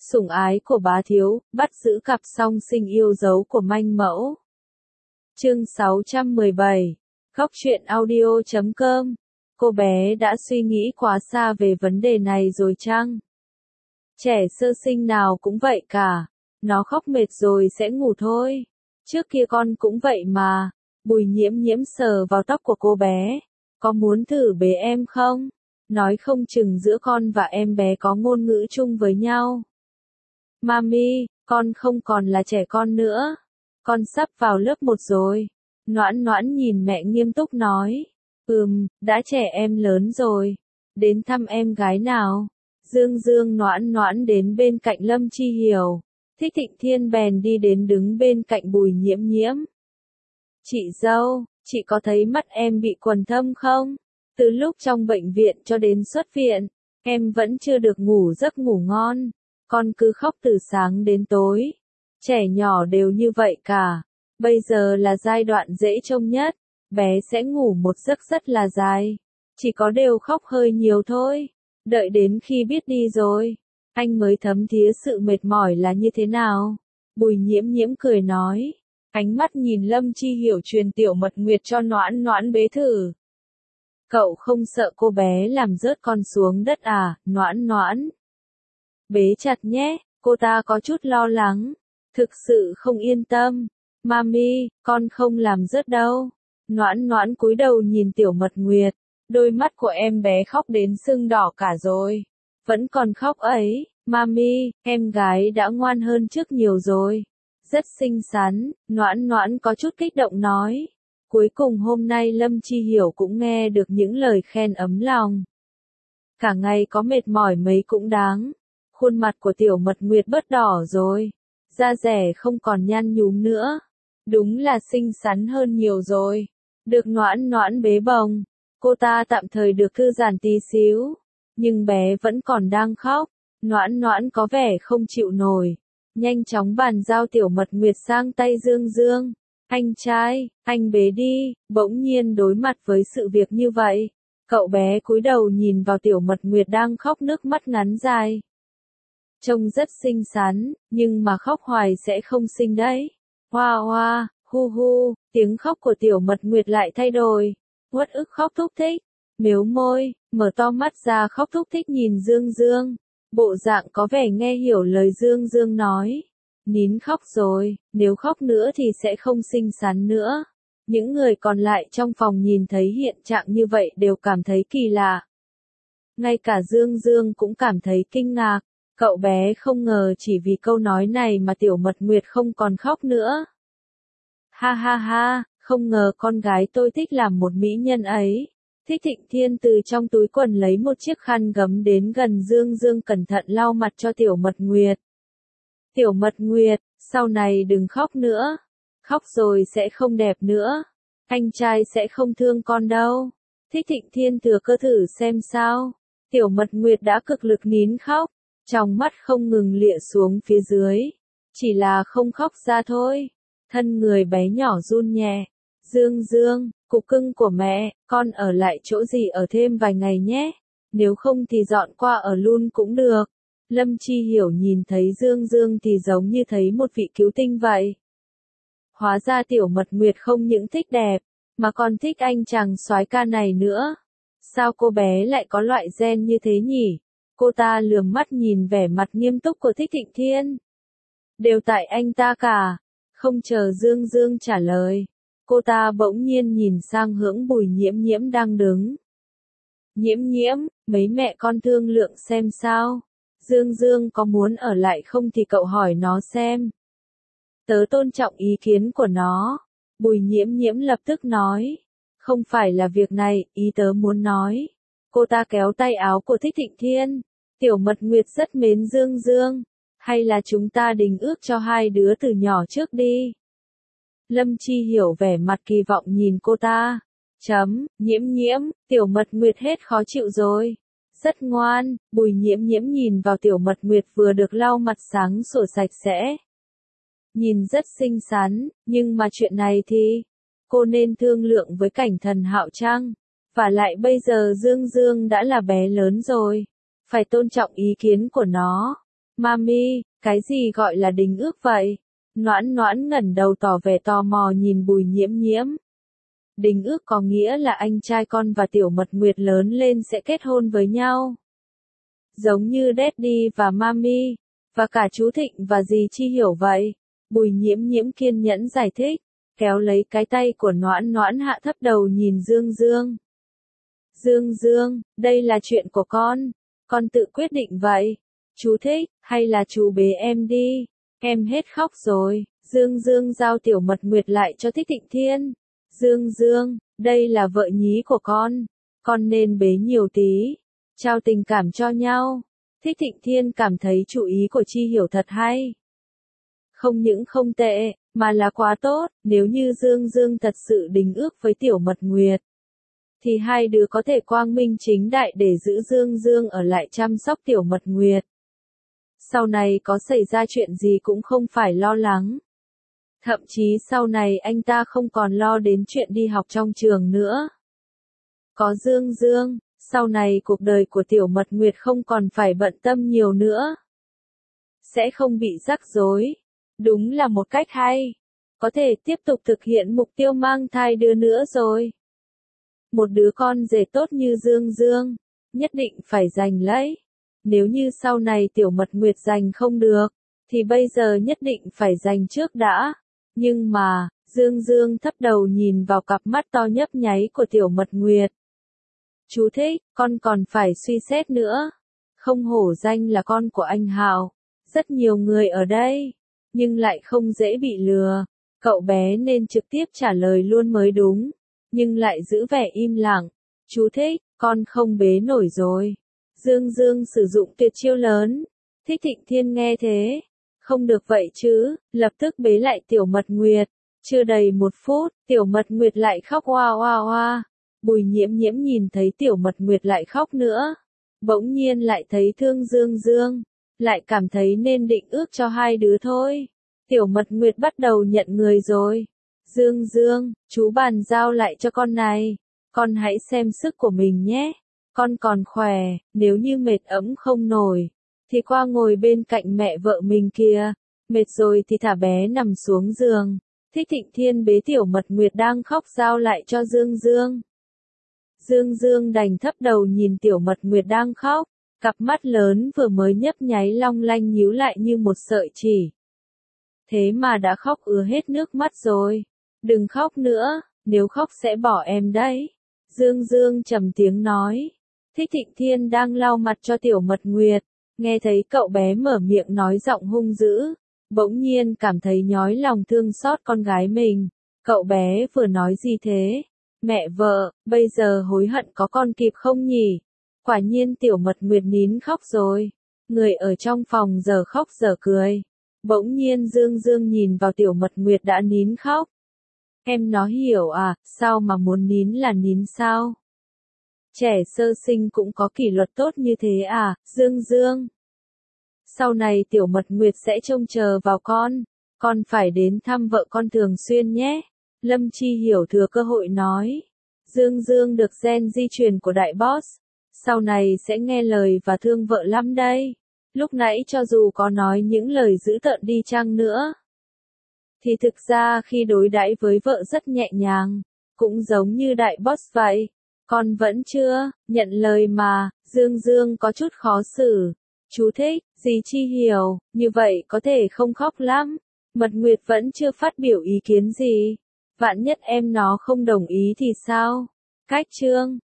Sủng ái của bá thiếu, bắt giữ cặp song sinh yêu dấu của manh mẫu. Chương 617. Góc truyện audio.com. Cô bé đã suy nghĩ quá xa về vấn đề này rồi chăng? Trẻ sơ sinh nào cũng vậy cả. Nó khóc mệt rồi sẽ ngủ thôi. Trước kia con cũng vậy mà. Bùi Nhiễm Nhiễm sờ vào tóc của cô bé. Có muốn thử bế em không? Nói không chừng giữa con và em bé có ngôn ngữ chung với nhau. Mami, con không còn là trẻ con nữa. Con sắp vào lớp 1 rồi. Noãn Noãn nhìn mẹ nghiêm túc nói. Đã trẻ em lớn rồi. Đến thăm em gái nào. Dương Dương Noãn Noãn đến bên cạnh Lâm Chi Hiểu. Thích Thịnh Thiên bèn đi đến đứng bên cạnh Bùi Nhiễm Nhiễm. Chị dâu, chị có thấy mắt em bị quầng thâm không? Từ lúc trong bệnh viện cho đến xuất viện, em vẫn chưa được ngủ giấc ngủ ngon. Con cứ khóc từ sáng đến tối. Trẻ nhỏ đều như vậy cả. Bây giờ là giai đoạn dễ trông nhất. Bé sẽ ngủ một giấc rất là dài. Chỉ có đều khóc hơi nhiều thôi. Đợi đến khi biết đi rồi, anh mới thấm thía sự mệt mỏi là như thế nào. Bùi Nhiễm Nhiễm cười nói. Ánh mắt nhìn Lâm Chi Hiểu truyền Tiểu Mật Nguyệt cho Noãn Noãn bế thử. Cậu không sợ cô bé làm rớt con xuống đất à, Noãn Noãn? Bế chặt nhé, cô ta có chút lo lắng. Thực sự không yên tâm. Mami, con không làm rớt đâu. Noãn Noãn cúi đầu nhìn Tiểu Mật Nguyệt. Đôi mắt của em bé khóc đến sưng đỏ cả rồi. Vẫn còn khóc ấy. Mami, em gái đã ngoan hơn trước nhiều rồi. Rất xinh xắn, Noãn Noãn có chút kích động nói. Cuối cùng hôm nay Lâm Chi Hiểu cũng nghe được những lời khen ấm lòng. Cả ngày có mệt mỏi mấy cũng đáng. Khuôn mặt của Tiểu Mật Nguyệt bớt đỏ rồi. Da dẻ không còn nhăn nhúm nữa. Đúng là xinh xắn hơn nhiều rồi. Được Noãn Noãn bế bồng. Cô ta tạm thời được thư giãn tí xíu. Nhưng bé vẫn còn đang khóc. Noãn Noãn có vẻ không chịu nổi. Nhanh chóng bàn giao Tiểu Mật Nguyệt sang tay Dương Dương. Anh trai, anh bế đi. Bỗng nhiên đối mặt với sự việc như vậy. Cậu bé cúi đầu nhìn vào Tiểu Mật Nguyệt đang khóc nước mắt ngắn dài. Trông rất xinh xắn, nhưng mà khóc hoài sẽ không xinh đấy. Hoa hoa, hu hu, tiếng khóc của Tiểu Mật Nguyệt lại thay đổi. Uất ức khóc thúc thích. Mếu môi, mở to mắt ra khóc thúc thích nhìn Dương Dương. Bộ dạng có vẻ nghe hiểu lời Dương Dương nói. Nín khóc rồi, nếu khóc nữa thì sẽ không xinh xắn nữa. Những người còn lại trong phòng nhìn thấy hiện trạng như vậy đều cảm thấy kỳ lạ. Ngay cả Dương Dương cũng cảm thấy kinh ngạc. Cậu bé không ngờ chỉ vì câu nói này mà Tiểu Mật Nguyệt không còn khóc nữa. Ha ha ha, không ngờ con gái tôi thích làm một mỹ nhân ấy. Thích Thịnh Thiên từ trong túi quần lấy một chiếc khăn gấm đến gần Dương Dương cẩn thận lau mặt cho Tiểu Mật Nguyệt. Tiểu Mật Nguyệt, sau này đừng khóc nữa. Khóc rồi sẽ không đẹp nữa. Anh trai sẽ không thương con đâu. Thích Thịnh Thiên thừa cơ thử xem sao. Tiểu Mật Nguyệt đã cực lực nín khóc. Trong mắt không ngừng lịa xuống phía dưới. Chỉ là không khóc ra thôi. Thân người bé nhỏ run nhẹ. Dương Dương, cục cưng của mẹ, con ở lại chỗ gì ở thêm vài ngày nhé. Nếu không thì dọn qua ở luôn cũng được. Lâm Chi Hiểu nhìn thấy Dương Dương thì giống như thấy một vị cứu tinh vậy. Hóa ra Tiểu Mật Nguyệt không những thích đẹp, mà còn thích anh chàng soái ca này nữa. Sao cô bé lại có loại gen như thế nhỉ? Cô ta lườm mắt nhìn vẻ mặt nghiêm túc của Thích Thịnh Thiên. Đều tại anh ta cả. Không chờ Dương Dương trả lời. Cô ta bỗng nhiên nhìn sang hướng Bùi Nhiễm Nhiễm đang đứng. Nhiễm Nhiễm, mấy mẹ con thương lượng xem sao. Dương Dương có muốn ở lại không thì cậu hỏi nó xem. Tớ tôn trọng ý kiến của nó. Bùi Nhiễm Nhiễm lập tức nói. Không phải là việc này, ý tớ muốn nói. Cô ta kéo tay áo của Thích Thịnh Thiên. Tiểu Mật Nguyệt rất mến Dương Dương. Hay là chúng ta đình ước cho hai đứa từ nhỏ trước đi. Lâm Chi Hiểu vẻ mặt kỳ vọng nhìn cô ta. Nhiễm Nhiễm, Tiểu Mật Nguyệt hết khó chịu rồi. Rất ngoan, Bùi Nhiễm Nhiễm nhìn vào Tiểu Mật Nguyệt vừa được lau mặt sáng sủa sạch sẽ. Nhìn rất xinh xắn, nhưng mà chuyện này thì cô nên thương lượng với Cảnh Thần Hạo chăng? Và lại bây giờ Dương Dương đã là bé lớn rồi, phải tôn trọng ý kiến của nó. Mami, cái gì gọi là đính ước vậy? Noãn Noãn ngẩng đầu tỏ vẻ tò mò nhìn Bùi Nhiễm Nhiễm. Đính ước có nghĩa là anh trai con và Tiểu Mật Nguyệt lớn lên sẽ kết hôn với nhau. Giống như Daddy và Mami, và cả chú Thịnh và dì Chi Hiểu vậy. Bùi Nhiễm Nhiễm kiên nhẫn giải thích, kéo lấy cái tay của Noãn Noãn hạ thấp đầu nhìn Dương Dương. Dương Dương, đây là chuyện của con tự quyết định vậy. Chú thích, hay là chú bế em đi, em hết khóc rồi. Dương Dương giao Tiểu Mật Nguyệt lại cho Thích Thịnh Thiên. Dương Dương, đây là vợ nhí của con nên bế nhiều tí, trao tình cảm cho nhau. Thích Thịnh Thiên cảm thấy chủ ý của Chi Hiểu thật hay. Không những không tệ, mà là quá tốt, nếu như Dương Dương thật sự đính ước với Tiểu Mật Nguyệt, thì hai đứa có thể quang minh chính đại để giữ Dương Dương ở lại chăm sóc Tiểu Mật Nguyệt. Sau này có xảy ra chuyện gì cũng không phải lo lắng. Thậm chí sau này anh ta không còn lo đến chuyện đi học trong trường nữa. Có Dương Dương, sau này cuộc đời của Tiểu Mật Nguyệt không còn phải bận tâm nhiều nữa. Sẽ không bị rắc rối. Đúng là một cách hay. Có thể tiếp tục thực hiện mục tiêu mang thai đứa nữa rồi. Một đứa con rể tốt như Dương Dương, nhất định phải giành lấy. Nếu như sau này Tiểu Mật Nguyệt giành không được, thì bây giờ nhất định phải giành trước đã. Nhưng mà, Dương Dương thấp đầu nhìn vào cặp mắt to nhấp nháy của Tiểu Mật Nguyệt. Chú thích, con còn phải suy xét nữa. Không hổ danh là con của anh Hạo. Rất nhiều người ở đây, nhưng lại không dễ bị lừa. Cậu bé nên trực tiếp trả lời luôn mới đúng, nhưng lại giữ vẻ im lặng. Chú thích, con không bế nổi rồi. Dương Dương sử dụng tuyệt chiêu lớn. Thích Thịnh Thiên nghe thế. Không được vậy chứ, lập tức bế lại Tiểu Mật Nguyệt. Chưa đầy 1 phút, Tiểu Mật Nguyệt lại khóc oa oa oa. Bùi Nhiễm Nhiễm nhìn thấy Tiểu Mật Nguyệt lại khóc nữa. Bỗng nhiên lại thấy thương Dương Dương. Lại cảm thấy nên định ước cho hai đứa thôi. Tiểu Mật Nguyệt bắt đầu nhận người rồi. Dương Dương, chú bàn giao lại cho con này. Con hãy xem sức của mình nhé. Con còn khỏe, nếu như mệt ẫm không nổi, thì qua ngồi bên cạnh mẹ vợ mình kìa. Mệt rồi thì thả bé nằm xuống giường. Thích Thịnh Thiên bế Tiểu Mật Nguyệt đang khóc giao lại cho Dương Dương. Dương Dương đành thấp đầu nhìn Tiểu Mật Nguyệt đang khóc. Cặp mắt lớn vừa mới nhấp nháy long lanh nhíu lại như một sợi chỉ. Thế mà đã khóc ứa hết nước mắt rồi. Đừng khóc nữa, nếu khóc sẽ bỏ em đấy. Dương Dương trầm tiếng nói. Thích Thịnh Thiên đang lau mặt cho Tiểu Mật Nguyệt. Nghe thấy cậu bé mở miệng nói giọng hung dữ. Bỗng nhiên cảm thấy nhói lòng thương xót con gái mình. Cậu bé vừa nói gì thế? Mẹ vợ, bây giờ hối hận có con kịp không nhỉ? Quả nhiên Tiểu Mật Nguyệt nín khóc rồi. Người ở trong phòng giờ khóc giờ cười. Bỗng nhiên Dương Dương nhìn vào Tiểu Mật Nguyệt đã nín khóc. Em nó hiểu à, sao mà muốn nín là nín sao? Trẻ sơ sinh cũng có kỷ luật tốt như thế à, Dương Dương? Sau này Tiểu Mật Nguyệt sẽ trông chờ vào con phải đến thăm vợ con thường xuyên nhé. Lâm Chi Hiểu thừa cơ hội nói. Dương Dương được gen di truyền của đại boss. Sau này sẽ nghe lời và thương vợ lắm đây. Lúc nãy cho dù có nói những lời dữ tợn đi chăng nữa, thì thực ra khi đối đãi với vợ rất nhẹ nhàng, cũng giống như đại boss vậy. Con vẫn chưa nhận lời mà. Dương Dương có chút khó xử. Chú thích, dì Chi Hiểu, như vậy có thể không khóc lắm. Mật Nguyệt vẫn chưa phát biểu ý kiến gì. Vạn nhất em nó không đồng ý thì sao? Cách chương